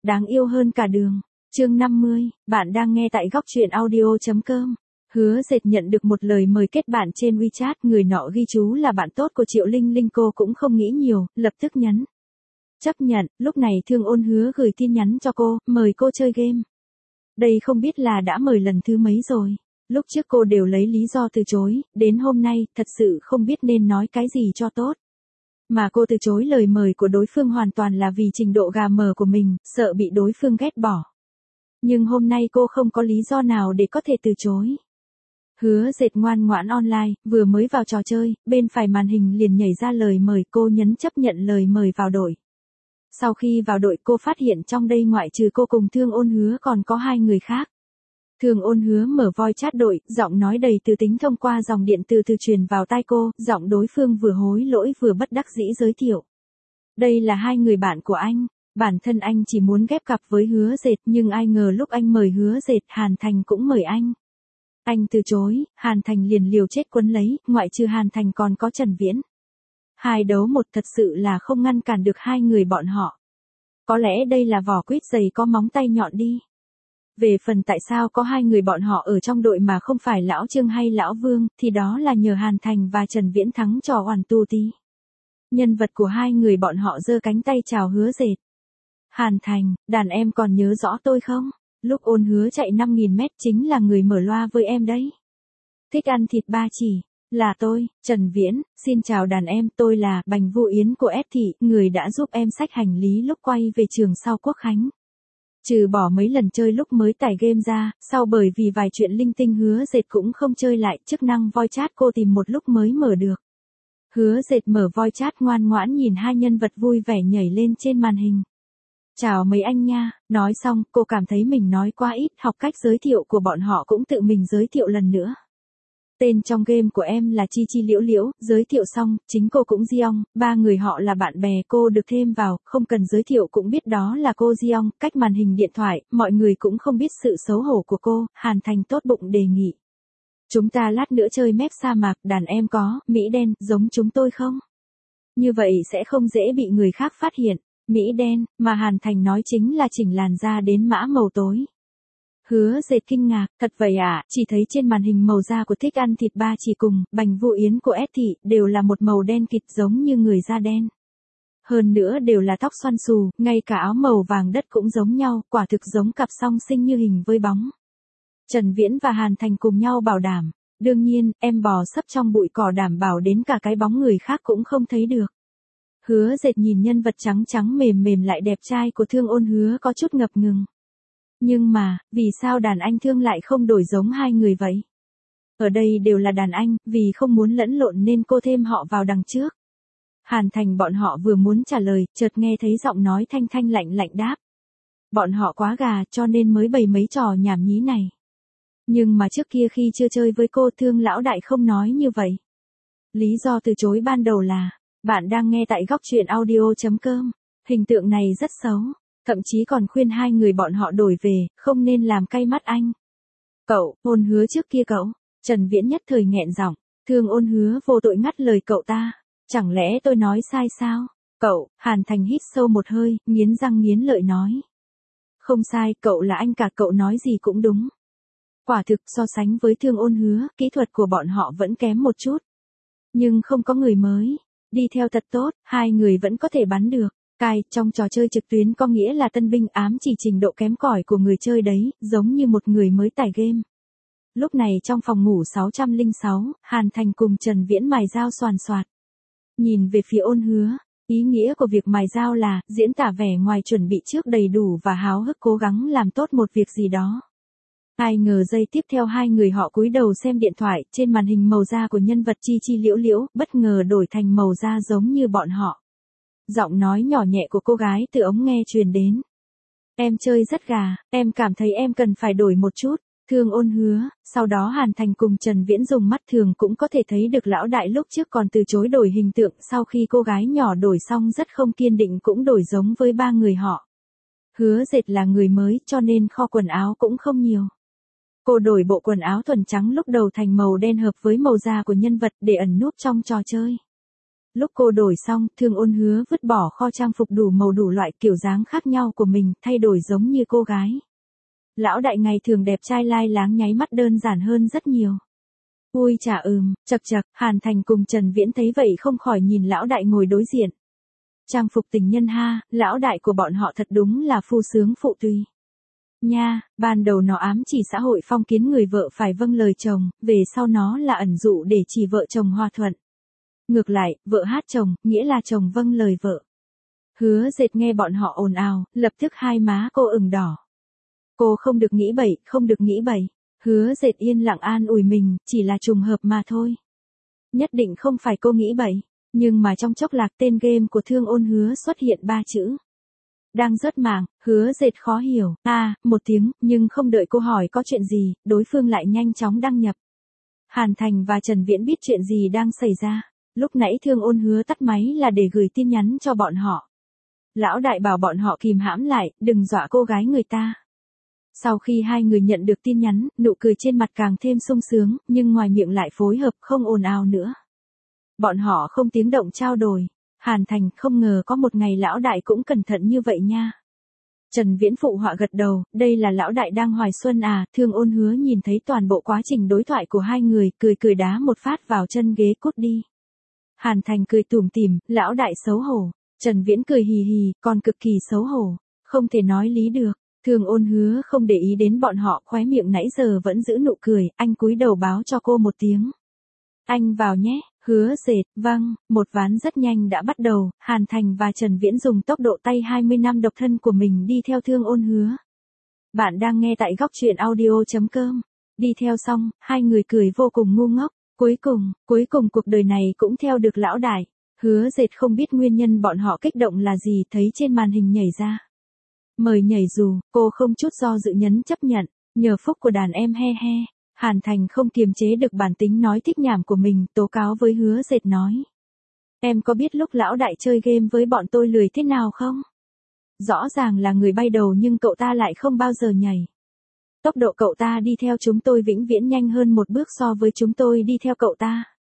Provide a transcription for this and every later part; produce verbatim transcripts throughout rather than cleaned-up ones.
đáng yêu hơn cả đường. Chương năm mươi, bạn đang nghe tại góc truyện audio chấm com. Hứa Dệt nhận được một lời mời kết bạn trên WeChat, người nọ ghi chú là bạn tốt của Triệu Linh Linh, cô cũng không nghĩ nhiều, lập tức nhấn chấp nhận. Lúc này Thương Ôn Hứa gửi tin nhắn cho cô, mời cô chơi game. Đây không biết là đã mời lần thứ mấy rồi. Lúc trước cô đều lấy lý do từ chối, đến hôm nay, thật sự không biết nên nói cái gì cho tốt. Mà cô từ chối lời mời của đối phương hoàn toàn là vì trình độ gà mờ của mình, sợ bị đối phương ghét bỏ. Nhưng hôm nay cô không có lý do nào để có thể từ chối. Hứa Dệt ngoan ngoãn online, vừa mới vào trò chơi, bên phải màn hình liền nhảy ra lời mời, cô nhấn chấp nhận lời mời vào đội. Sau khi vào đội cô phát hiện trong đây ngoại trừ cô cùng Thương Ôn Hứa còn có hai người khác. Thương Ôn Hứa mở voice chat đội, giọng nói đầy từ tính thông qua dòng điện từ từ truyền vào tai cô, giọng đối phương vừa hối lỗi vừa bất đắc dĩ giới thiệu. Đây là hai người bạn của anh, bản thân anh chỉ muốn ghép cặp với Hứa Dệt, nhưng ai ngờ lúc anh mời Hứa Dệt, Hàn Thành cũng mời anh. Anh từ chối, Hàn Thành liền liều chết quấn lấy, ngoại trừ Hàn Thành còn có Trần Viễn. Hai đấu một thật sự là không ngăn cản được hai người bọn họ. Có lẽ đây là vỏ quýt dày có móng tay nhọn đi. Về phần tại sao có hai người bọn họ ở trong đội mà không phải Lão Trương hay Lão Vương, thì đó là nhờ Hàn Thành và Trần Viễn thắng trò oằn tu tí. Nhân vật của hai người bọn họ giơ cánh tay chào Hứa Dệt. Hàn Thành, đàn em còn nhớ rõ tôi không? Lúc Ôn Hứa chạy năm nghìn mét chính là người mở loa với em đấy. Thích ăn thịt ba chỉ. Là tôi, Trần Viễn, xin chào đàn em, tôi là Bành Vu Yến của F Thị, người đã giúp em xách hành lý lúc quay về trường sau Quốc Khánh. Trừ bỏ mấy lần chơi lúc mới tải game ra, sau bởi vì vài chuyện linh tinh Hứa Dệt cũng không chơi lại, chức năng voice chat cô tìm một lúc mới mở được. Hứa Dệt mở voice chat ngoan ngoãn nhìn hai nhân vật vui vẻ nhảy lên trên màn hình. Chào mấy anh nha, nói xong cô cảm thấy mình nói quá ít, học cách giới thiệu của bọn họ cũng tự mình giới thiệu lần nữa. Tên trong game của em là Chi Chi Liễu Liễu, giới thiệu xong, chính cô cũng Giong, ba người họ là bạn bè, cô được thêm vào, không cần giới thiệu cũng biết đó là cô Giong, cách màn hình điện thoại, mọi người cũng không biết sự xấu hổ của cô, Hàn Thành tốt bụng đề nghị. Chúng ta lát nữa chơi mép sa mạc, đàn em có, Mỹ đen, giống chúng tôi không? Như vậy sẽ không dễ bị người khác phát hiện, Mỹ đen, mà Hàn Thành nói chính là chỉnh làn da đến mã màu tối. Hứa Dệt kinh ngạc, thật vậy à, chỉ thấy trên màn hình màu da của Thích ăn thịt ba chỉ cùng, Bành Vu Yến của S Thị, đều là một màu đen kịt giống như người da đen. Hơn nữa đều là tóc xoăn xù, ngay cả áo màu vàng đất cũng giống nhau, quả thực giống cặp song sinh như hình với bóng. Trần Viễn và Hàn Thành cùng nhau bảo đảm, đương nhiên, em bò sấp trong bụi cỏ đảm bảo đến cả cái bóng người khác cũng không thấy được. Hứa Dệt nhìn nhân vật trắng trắng mềm mềm lại đẹp trai của Thương Ôn Hứa có chút ngập ngừng. Nhưng mà, vì sao đàn anh Thương lại không đổi giống hai người vậy? Ở đây đều là đàn anh, vì không muốn lẫn lộn nên cô thêm họ vào đằng trước. Hàn Thành bọn họ vừa muốn trả lời, chợt nghe thấy giọng nói thanh thanh lạnh lạnh đáp. Bọn họ quá gà cho nên mới bày mấy trò nhảm nhí này. Nhưng mà trước kia khi chưa chơi với cô, Thương lão đại không nói như vậy. Lý do từ chối ban đầu là, bạn đang nghe tại góc truyện audio chấm com, hình tượng này rất xấu. Thậm chí còn khuyên hai người bọn họ đổi về, không nên làm cay mắt anh. Cậu, Ôn Hứa trước kia cậu, Trần Viễn nhất thời nghẹn giọng, Thương Ôn Hứa vô tội ngắt lời cậu ta, chẳng lẽ tôi nói sai sao? Cậu, Hàn Thành hít sâu một hơi, nghiến răng nghiến lợi nói. Không sai, cậu là anh cả, cậu nói gì cũng đúng. Quả thực so sánh với Thương Ôn Hứa, kỹ thuật của bọn họ vẫn kém một chút. Nhưng không có người mới, đi theo thật tốt, hai người vẫn có thể bắn được. Cai, trong trò chơi trực tuyến có nghĩa là tân binh, ám chỉ trình độ kém cỏi của người chơi đấy, giống như một người mới tải game. Lúc này trong phòng ngủ sáu không sáu, Hàn Thành cùng Trần Viễn mài dao xoàn xoạt. Nhìn về phía Ôn Hứa, ý nghĩa của việc mài dao là, diễn tả vẻ ngoài chuẩn bị trước đầy đủ và háo hức cố gắng làm tốt một việc gì đó. Ai ngờ giây tiếp theo hai người họ cúi đầu xem điện thoại, trên màn hình màu da của nhân vật Chi Chi Liễu Liễu, bất ngờ đổi thành màu da giống như bọn họ. Giọng nói nhỏ nhẹ của cô gái từ ống nghe truyền đến. Em chơi rất gà, em cảm thấy em cần phải đổi một chút. Thương Ôn Hứa, sau đó Hàn Thành cùng Trần Viễn dùng mắt thường cũng có thể thấy được lão đại lúc trước còn từ chối đổi hình tượng, sau khi cô gái nhỏ đổi xong rất không kiên định cũng đổi giống với ba người họ. Hứa Dệt là người mới cho nên kho quần áo cũng không nhiều. Cô đổi bộ quần áo thuần trắng lúc đầu thành màu đen hợp với màu da của nhân vật để ẩn núp trong trò chơi. Lúc cô đổi xong, Thương Ôn Hứa vứt bỏ kho trang phục đủ màu đủ loại kiểu dáng khác nhau của mình, thay đổi giống như cô gái. Lão đại ngày thường đẹp trai lai láng nháy mắt đơn giản hơn rất nhiều. Ui chà ừm, chật chật, Hàn Thành cùng Trần Viễn thấy vậy không khỏi nhìn lão đại ngồi đối diện. Trang phục tình nhân ha, lão đại của bọn họ thật đúng là phu sướng phụ tùy. Nha, ban đầu nó ám chỉ xã hội phong kiến người vợ phải vâng lời chồng, về sau nó là ẩn dụ để chỉ vợ chồng hòa thuận. Ngược lại, vợ hát chồng, nghĩa là chồng vâng lời vợ. Hứa Dệt nghe bọn họ ồn ào, lập tức hai má cô ửng đỏ. Cô không được nghĩ bậy, không được nghĩ bậy. Hứa Dệt yên lặng an ủi mình, chỉ là trùng hợp mà thôi. Nhất định không phải cô nghĩ bậy, nhưng mà trong chốc lát tên game của Thương Ôn Hứa xuất hiện ba chữ. Đang rớt mạng, Hứa Dệt khó hiểu, a à, một tiếng, nhưng không đợi cô hỏi có chuyện gì, đối phương lại nhanh chóng đăng nhập. Hàn Thành và Trần Viễn biết chuyện gì đang xảy ra, lúc nãy Thương Ôn Hứa tắt máy là để gửi tin nhắn cho bọn họ. Lão đại bảo bọn họ kìm hãm lại, đừng dọa cô gái người ta. Sau khi hai người nhận được tin nhắn, nụ cười trên mặt càng thêm sung sướng, nhưng ngoài miệng lại phối hợp không ồn ào nữa. Bọn họ không tiếng động trao đổi. Hàn Thành không ngờ có một ngày lão đại cũng cẩn thận như vậy nha. Trần Viễn phụ họa gật đầu, đây là lão đại đang hoài xuân à, Thương Ôn Hứa nhìn thấy toàn bộ quá trình đối thoại của hai người, cười cười đá một phát vào chân ghế cút đi. Hàn Thành cười tủm tỉm, lão đại xấu hổ. Trần Viễn cười hì hì, còn cực kỳ xấu hổ, không thể nói lý được. Thương Ôn Hứa không để ý đến bọn họ, khóe miệng nãy giờ vẫn giữ nụ cười, anh cúi đầu báo cho cô một tiếng. Anh vào nhé. Hứa Dệt, vâng, một ván rất nhanh đã bắt đầu, Hàn Thành và Trần Viễn dùng tốc độ tay hai mươi năm độc thân của mình đi theo Thương Ôn Hứa. Bạn đang nghe tại góc truyện audio chấm com. Đi theo xong, hai người cười vô cùng ngu ngốc, cuối cùng, cuối cùng cuộc đời này cũng theo được lão đại. Hứa Dệt không biết nguyên nhân bọn họ kích động là gì, thấy trên màn hình nhảy ra. Mời nhảy dù, cô không chút do dự nhấn chấp nhận, nhờ phúc của đàn em he he. Hàn Thành không kiềm chế được bản tính nói thích nhảm của mình, tố cáo với Hứa Dệt nói. Em có biết lúc lão đại chơi game với bọn tôi lười thế nào không? Rõ ràng là người bay đầu nhưng cậu ta lại không bao giờ nhảy. Tốc độ cậu ta đi theo chúng tôi vĩnh viễn nhanh hơn một bước so với chúng tôi đi theo cậu ta.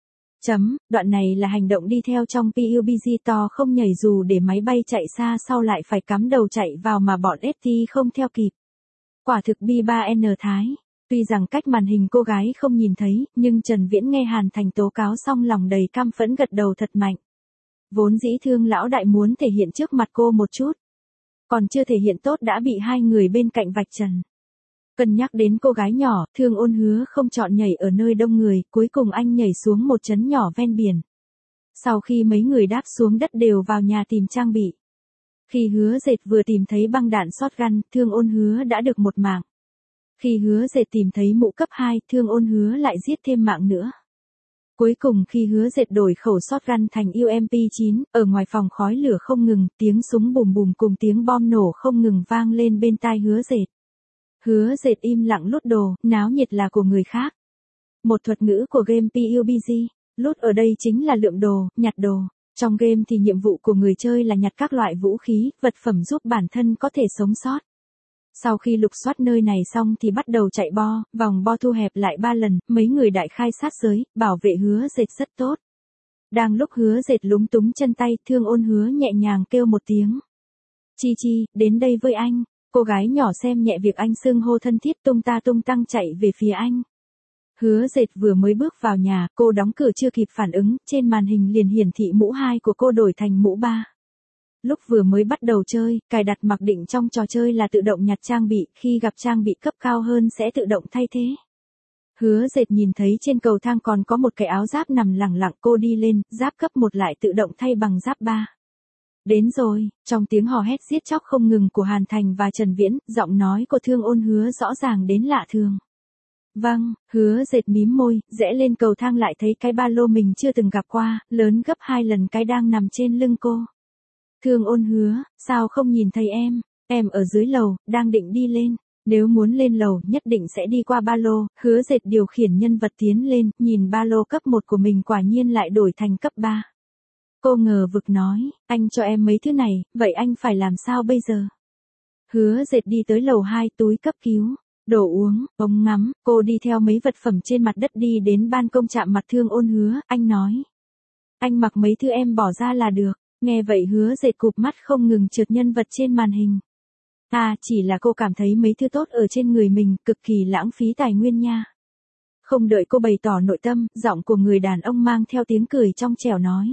Chấm, đoạn này là hành động đi theo trong pê u bê giê to không nhảy dù để máy bay chạy xa sau lại phải cắm đầu chạy vào mà bọn ét tê không theo kịp. Quả thực bi ba en Thái. Tuy rằng cách màn hình cô gái không nhìn thấy, nhưng Trần Viễn nghe Hàn Thành tố cáo xong lòng đầy căm phẫn gật đầu thật mạnh. Vốn dĩ Thương lão đại muốn thể hiện trước mặt cô một chút. Còn chưa thể hiện tốt đã bị hai người bên cạnh vạch trần. Cân nhắc đến cô gái nhỏ, Thương Ôn Hứa không chọn nhảy ở nơi đông người, cuối cùng anh nhảy xuống một trấn nhỏ ven biển. Sau khi mấy người đáp xuống đất đều vào nhà tìm trang bị. Khi Hứa Dệt vừa tìm thấy băng đạn shotgun, Thương Ôn Hứa đã được một mạng. Khi Hứa Dệt tìm thấy mũ cấp hai, Thương Ôn Hứa lại giết thêm mạng nữa. Cuối cùng khi Hứa Dệt đổi khẩu shotgun thành u em pê chín, ở ngoài phòng khói lửa không ngừng, tiếng súng bùm bùm cùng tiếng bom nổ không ngừng vang lên bên tai Hứa Dệt. Hứa Dệt im lặng lút đồ, náo nhiệt là của người khác. Một thuật ngữ của game pê u bê giê, lút ở đây chính là lượm đồ, nhặt đồ. Trong game thì nhiệm vụ của người chơi là nhặt các loại vũ khí, vật phẩm giúp bản thân có thể sống sót. Sau khi lục soát nơi này xong thì bắt đầu chạy bo, vòng bo thu hẹp lại ba lần, mấy người đại khai sát giới, bảo vệ Hứa Dệt rất tốt. Đang lúc Hứa Dệt lúng túng chân tay, Thương Ôn Hứa nhẹ nhàng kêu một tiếng. Chi Chi, đến đây với anh. Cô gái nhỏ xem nhẹ việc anh xưng hô thân thiết tung ta tung tăng chạy về phía anh. Hứa Dệt vừa mới bước vào nhà, cô đóng cửa chưa kịp phản ứng, trên màn hình liền hiển thị mũ hai của cô đổi thành mũ ba. Lúc vừa mới bắt đầu chơi, cài đặt mặc định trong trò chơi là tự động nhặt trang bị, khi gặp trang bị cấp cao hơn sẽ tự động thay thế. Hứa Dệt nhìn thấy trên cầu thang còn có một cái áo giáp nằm lẳng lặng, cô đi lên, giáp cấp một lại tự động thay bằng giáp ba. Đến rồi, trong tiếng hò hét giết chóc không ngừng của Hàn Thành và Trần Viễn, giọng nói của Thương Ôn Hứa rõ ràng đến lạ thường. Vâng, Hứa Dệt mím môi, rẽ lên cầu thang lại thấy cái ba lô mình chưa từng gặp qua, lớn gấp hai lần cái đang nằm trên lưng cô. Thương Ôn Hứa, sao không nhìn thấy em, em ở dưới lầu, đang định đi lên. Nếu muốn lên lầu nhất định sẽ đi qua ba lô, Hứa Dệt điều khiển nhân vật tiến lên, nhìn ba lô cấp một của mình quả nhiên lại đổi thành cấp ba. Cô ngờ vực nói, anh cho em mấy thứ này, vậy anh phải làm sao bây giờ? Hứa Dệt đi tới lầu hai, túi cấp cứu, đồ uống, ống ngắm, cô đi theo mấy vật phẩm trên mặt đất đi đến ban công chạm mặt Thương Ôn Hứa, anh nói. Anh mặc mấy thứ em bỏ ra là được. Nghe vậy Hứa Dệt cụp mắt không ngừng trượt nhân vật trên màn hình. À, chỉ là cô cảm thấy mấy thứ tốt ở trên người mình cực kỳ lãng phí tài nguyên nha. Không đợi cô bày tỏ nội tâm, giọng của người đàn ông mang theo tiếng cười trong trẻo nói.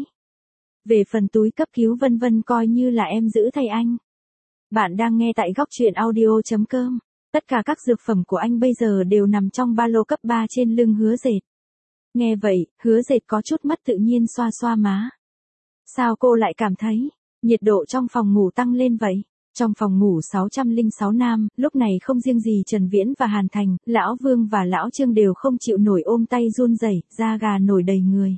Về phần túi cấp cứu vân vân coi như là em giữ thay anh. Bạn đang nghe tại góc truyện audio.com. Tất cả các dược phẩm của anh bây giờ đều nằm trong ba lô cấp ba trên lưng Hứa Dệt. Nghe vậy, Hứa Dệt có chút mất tự nhiên xoa xoa má. Sao cô lại cảm thấy nhiệt độ trong phòng ngủ tăng lên vậy? Trong phòng ngủ sáu không sáu nam, lúc này không riêng gì Trần Viễn và Hàn Thành, Lão Vương và Lão Trương đều không chịu nổi ôm tay run rẩy, da gà nổi đầy người.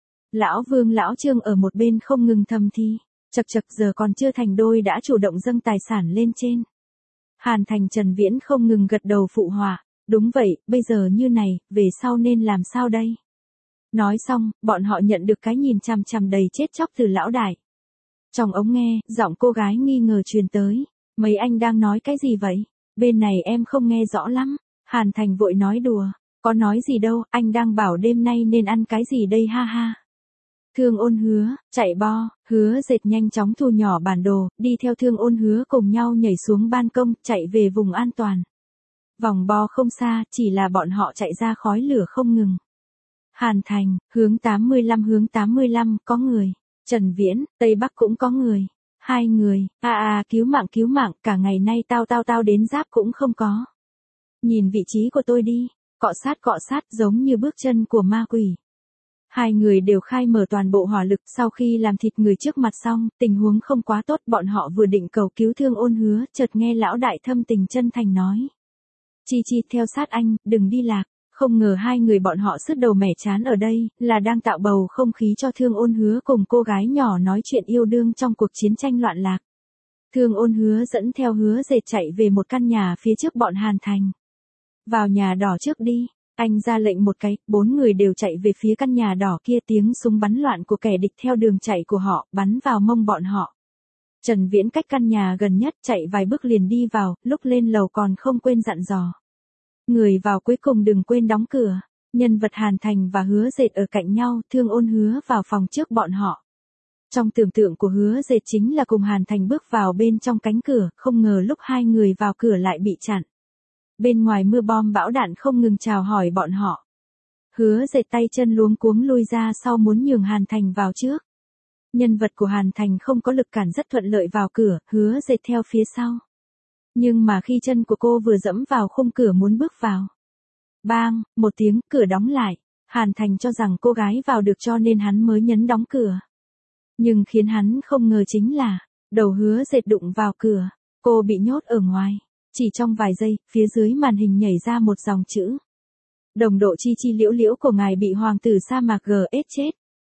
Lão Vương Lão Trương ở một bên không ngừng thầm thì, chật chật giờ còn chưa thành đôi đã chủ động dâng tài sản lên trên. Hàn Thành Trần Viễn không ngừng gật đầu phụ họa, đúng vậy, bây giờ như này, về sau nên làm sao đây? Nói xong, bọn họ nhận được cái nhìn chằm chằm đầy chết chóc từ lão đại. Trong ống nghe, giọng cô gái nghi ngờ truyền tới. Mấy anh đang nói cái gì vậy? Bên này em không nghe rõ lắm. Hàn Thành vội nói đùa. Có nói gì đâu, anh đang bảo đêm nay nên ăn cái gì đây ha ha. Thương Ôn Hứa, chạy bo, Hứa Dệt nhanh chóng thu nhỏ bản đồ, đi theo Thương Ôn Hứa cùng nhau nhảy xuống ban công, chạy về vùng an toàn. Vòng bo không xa, chỉ là bọn họ chạy ra khói lửa không ngừng. Hàn Thành, hướng tám mươi lăm hướng tám mươi lăm, có người. Trần Viễn, Tây Bắc cũng có người. Hai người, à à cứu mạng cứu mạng, cả ngày nay tao tao tao đến giáp cũng không có. Nhìn vị trí của tôi đi, cọ sát cọ sát giống như bước chân của ma quỷ. Hai người đều khai mở toàn bộ hỏa lực sau khi làm thịt người trước mặt xong, tình huống không quá tốt bọn họ vừa định cầu cứu Thương Ôn Hứa, chợt nghe lão đại thâm tình chân thành nói. Chi chi theo sát anh, đừng đi lạc. Không ngờ hai người bọn họ sứt đầu mẻ chán ở đây, là đang tạo bầu không khí cho Thương Ôn Hứa cùng cô gái nhỏ nói chuyện yêu đương trong cuộc chiến tranh loạn lạc. Thương Ôn Hứa dẫn theo Hứa Dệt chạy về một căn nhà phía trước bọn Hàn Thành. Vào nhà đỏ trước đi, anh ra lệnh một cái, bốn người đều chạy về phía căn nhà đỏ kia, tiếng súng bắn loạn của kẻ địch theo đường chạy của họ, bắn vào mông bọn họ. Trần Viễn cách căn nhà gần nhất chạy vài bước liền đi vào, lúc lên lầu còn không quên dặn dò. Người vào cuối cùng đừng quên đóng cửa. Nhân vật Hàn Thành và Hứa Dệt ở cạnh nhau, Thương Ôn Hứa vào phòng trước bọn họ. Trong tưởng tượng của Hứa Dệt chính là cùng Hàn Thành bước vào bên trong cánh cửa, không ngờ lúc hai người vào cửa lại bị chặn. Bên ngoài mưa bom bão đạn không ngừng chào hỏi bọn họ. Hứa Dệt tay chân luống cuống lui ra sau muốn nhường Hàn Thành vào trước. Nhân vật của Hàn Thành không có lực cản rất thuận lợi vào cửa, Hứa Dệt theo phía sau. Nhưng mà khi chân của cô vừa dẫm vào khung cửa muốn bước vào. Bang, một tiếng, cửa đóng lại. Hàn Thành cho rằng cô gái vào được cho nên hắn mới nhấn đóng cửa. Nhưng khiến hắn không ngờ chính là, đầu Hứa Dệt đụng vào cửa. Cô bị nhốt ở ngoài. Chỉ trong vài giây, phía dưới màn hình nhảy ra một dòng chữ. Đồng độ chi chi liễu liễu của ngài bị hoàng tử sa mạc giết chết.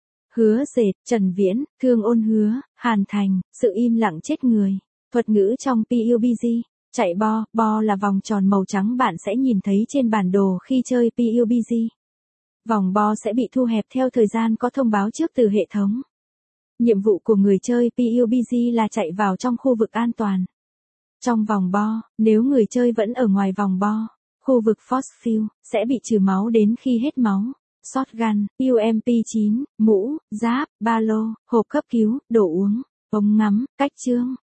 Hứa Dệt, Trần Viễn, Thương Ôn Hứa, Hàn Thành, sự im lặng chết người. Thuật ngữ trong pê u bê giê. Chạy bo, bo là vòng tròn màu trắng bạn sẽ nhìn thấy trên bản đồ khi chơi pê u bê giê. Vòng bo sẽ bị thu hẹp theo thời gian có thông báo trước từ hệ thống. Nhiệm vụ của người chơi pê u bê giê là chạy vào trong khu vực an toàn. Trong vòng bo, nếu người chơi vẫn ở ngoài vòng bo, khu vực force field sẽ bị trừ máu đến khi hết máu. Shotgun, u em pê chín, mũ, giáp, ba lô, hộp cấp cứu, đồ uống, ống ngắm, cách chương,